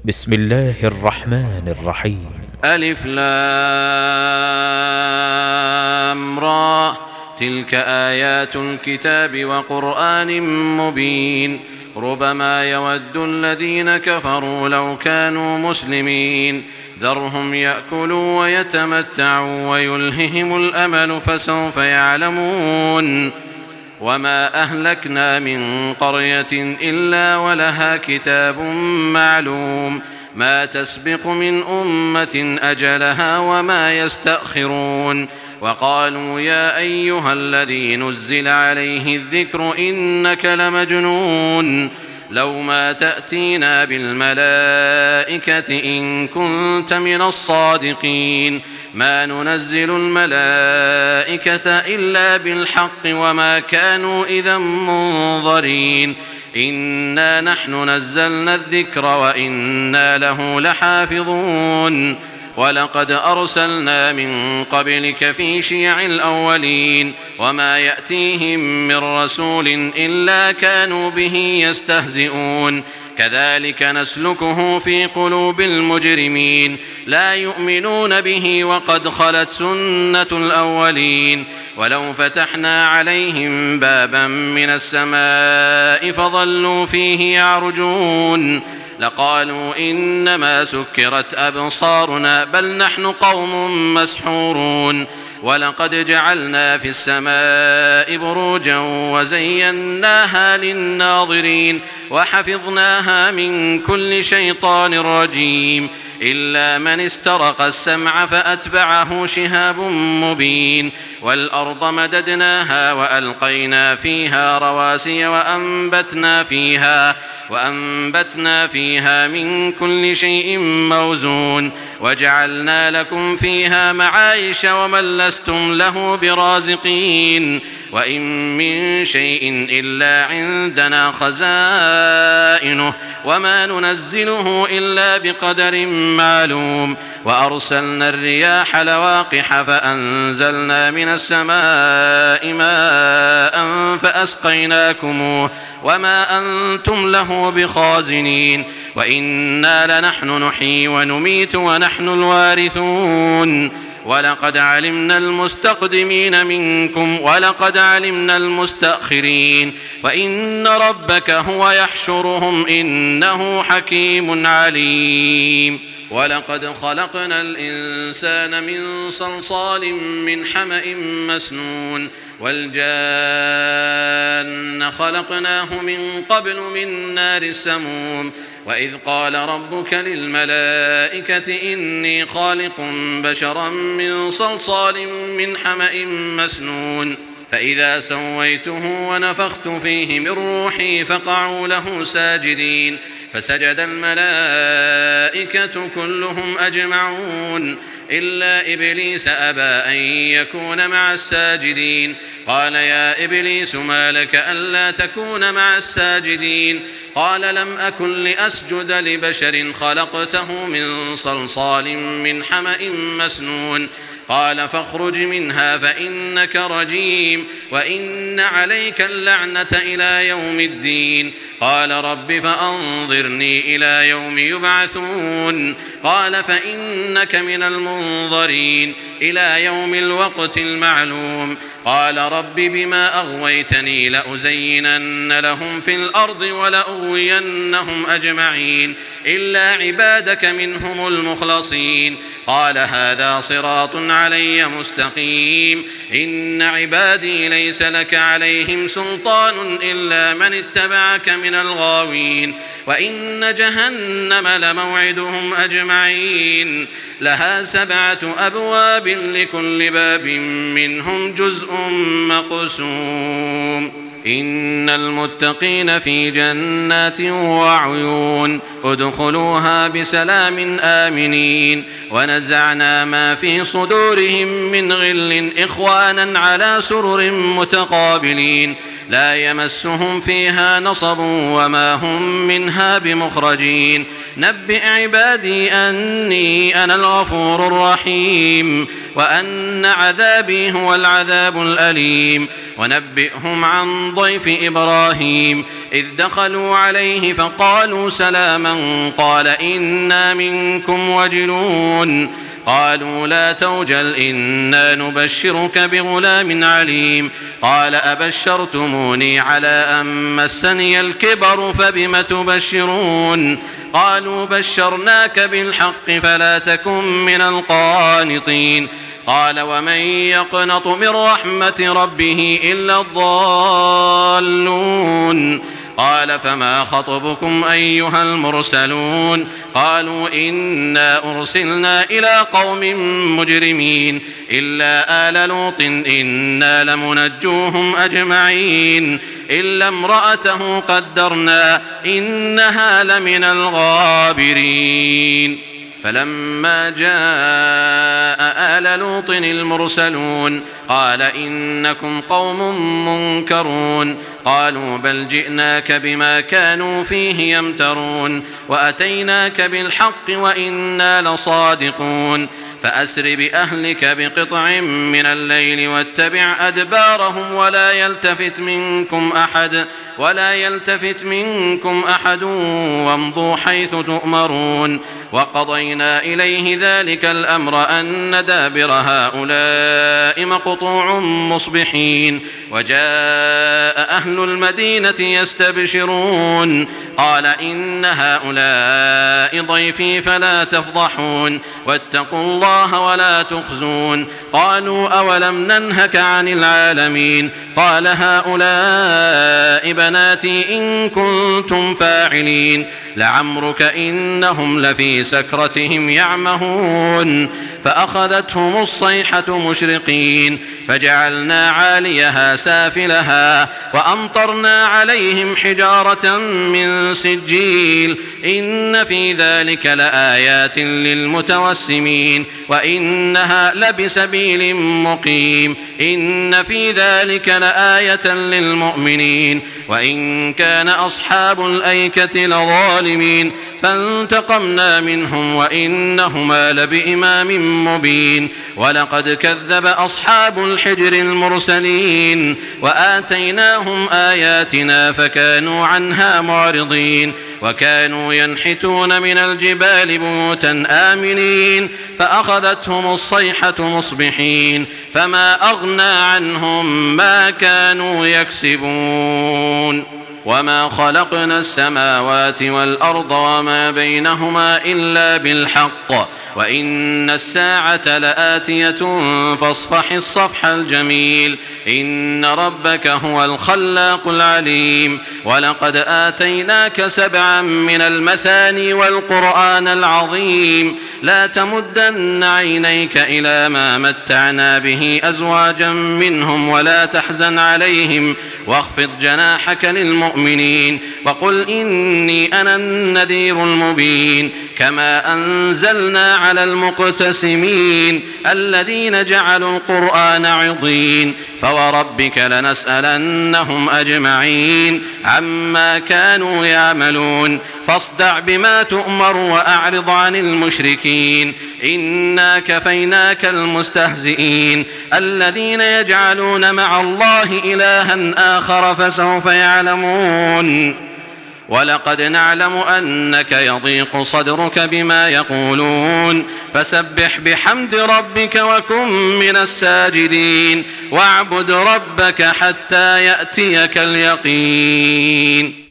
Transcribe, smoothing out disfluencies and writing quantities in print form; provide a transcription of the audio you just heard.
بسم الله الرحمن الرحيم. ألف لام را تلك آيات الكتاب وقرآن مبين ربما يود الذين كفروا لو كانوا مسلمين ذرهم يأكلوا ويتمتعوا ويلههم الأمل فسوف يعلمون وما أهلكنا من قرية إلا ولها كتاب معلوم ما تسبق من أمة أجلها وما يستأخرون وقالوا يا أيها الذي نزل عليه الذكر إنك لمجنون لو ما تأتينا بالملائكة إن كنت من الصادقين ما ننزل الملائكة إلا بالحق وما كانوا إذا منظرين إنا نحن نزلنا الذكر وإنا له لحافظون ولقد أرسلنا من قبلك في شيع الأولين وما يأتيهم من رسول إلا كانوا به يستهزئون كذلك نسلكه في قلوب المجرمين لا يؤمنون به وقد خلت سنة الأولين ولو فتحنا عليهم بابا من السماء فظلوا فيه يعرجون لقالوا إنما سكرت أبصارنا بل نحن قوم مسحورون ولقد جعلنا في السماء بروجا وزيناها للناظرين وحفظناها من كل شيطان رجيم إلا من استرق السمع فأتبعه شهاب مبين والأرض مددناها وألقينا فيها رواسي وأنبتنا فيها من كل شيء موزون وجعلنا لكم فيها معايش ومن لستم له برازقين وإن من شيء إلا عندنا خزائنه وما ننزله إلا بقدر معلوم وأرسلنا الرياح لواقح فأنزلنا من السماء ماء فأسقيناكموه وما أنتم له بخازنين وإنا لنحن نحيي ونميت ونحن الوارثون ولقد علمنا المستقدمين منكم ولقد علمنا المستأخرين وإن ربك هو يحشرهم إنه حكيم عليم ولقد خلقنا الإنسان من صلصال من حمأ مسنون والجان خلقناه من قبل من نار السموم وإذ قال ربك للملائكة إني خالق بشرا من صلصال من حمأ مسنون فإذا سويته ونفخت فيه من روحي فقعوا له ساجدين فسجد الملائكة كلهم أجمعون إلا إبليس أبى أن يكون مع الساجدين قال يا إبليس ما لك ألا تكون مع الساجدين قال لم أكن لأسجد لبشر خلقته من صلصال من حمأ مسنون قال فاخرج منها فإنك رجيم وإن عليك اللعنة إلى يوم الدين قال رب فأنظرني إلى يوم يبعثون قال فإنك من المنظرين إلى يوم الوقت المعلوم قال رب بما أغويتني لأزينن لهم في الأرض ولأغوينهم أجمعين إلا عبادك منهم المخلصين قال هذا صراط علي مستقيم إن عبادي ليس لك عليهم سلطان إلا من اتبعك من الغاوين وإن جهنم لموعدهم أجمعين لها 7 أبواب لكل باب منهم جزء مقسوم إن المتقين في جنات وعيون ادخلوها بسلام آمنين ونزعنا ما في صدورهم من غل إخوانا على سرر متقابلين لا يمسهم فيها نصب وما هم منها بمخرجين نبئ عبادي أني أنا الغفور الرحيم وأن عذابي هو العذاب الأليم ونبئهم عن ضيف إبراهيم إذ دخلوا عليه فقالوا سلاما قال إنا منكم وجلون قالوا لا توجل إنا نبشرك بغلام عليم قال أبشرتموني على أن مسني الكبر فبم تبشرون قالوا بشرناك بالحق فلا تكن من القانطين قال ومن يقنط من رحمة ربه إلا الضالون قال فما خطبكم أيها المرسلون قالوا إنا أرسلنا إلى قوم مجرمين إلا آل لوط إنا لمنجوهم أجمعين إلا امرأته قدرنا إنها لمن الغابرين فلما جاء آل لوط المرسلون قال إنكم قوم منكرون قالوا بل جئناك بما كانوا فيه يمترون وأتيناك بالحق وإنا لصادقون فأسر بأهلك بقطع من الليل واتبع أدبارهم ولا يلتفت منكم أحد وامضوا حيث تؤمرون وقضينا إليه ذلك الأمر أن دابر هؤلاء مقطوع مصبحين وجاء أهل المدينة يستبشرون قال إن هؤلاء ضيفي فلا تفضحون واتقوا الله ولا تخزون قالوا أولم ننهك عن العالمين قال هؤلاء بناتي إن كنتم فاعلين لعمرك إنهم لفي سكرتهم يعمهون فأخذتهم الصيحة مشرقين فجعلنا عاليها سافلها وأمطرنا عليهم حجارة من سجيل إن في ذلك لآيات للمتوسمين وإنها لبسبيل مقيم إن في ذلك لآية للمؤمنين وإن كان أصحاب الأيكة لظالمين فانتقمنا منهم وإنهما لبإمام مبين ولقد كذب أصحاب الحجر المرسلين وآتيناهم آياتنا فكانوا عنها معرضين وكانوا ينحتون من الجبال بيوتا آمنين فأخذتهم الصيحة مصبحين فما أغنى عنهم ما كانوا يكسبون وما خلقنا السماوات والأرض وما بينهما إلا بالحق وإن الساعة لآتية فاصفح الصفح الجميل إن ربك هو الخلاق العليم ولقد آتيناك 7 من المثاني والقرآن العظيم لا تمدن عينيك إلى ما متعنا به أزواجا منهم ولا تحزن عليهم واخفض جناحك للمؤمنين وقل إني أنا النذير المبين كما أنزلنا على المقتسمين الذين جعلوا القرآن عضين فوربك لنسألنهم أجمعين عما كانوا يعملون فاصدع بما تؤمر وأعرض عن المشركين إنا كفيناك المستهزئين الذين يجعلون مع الله إلها آخر فسوف يعلمون ولقد نعلم أنك يضيق صدرك بما يقولون فسبح بحمد ربك وكن من الساجدين واعبد ربك حتى يأتيك اليقين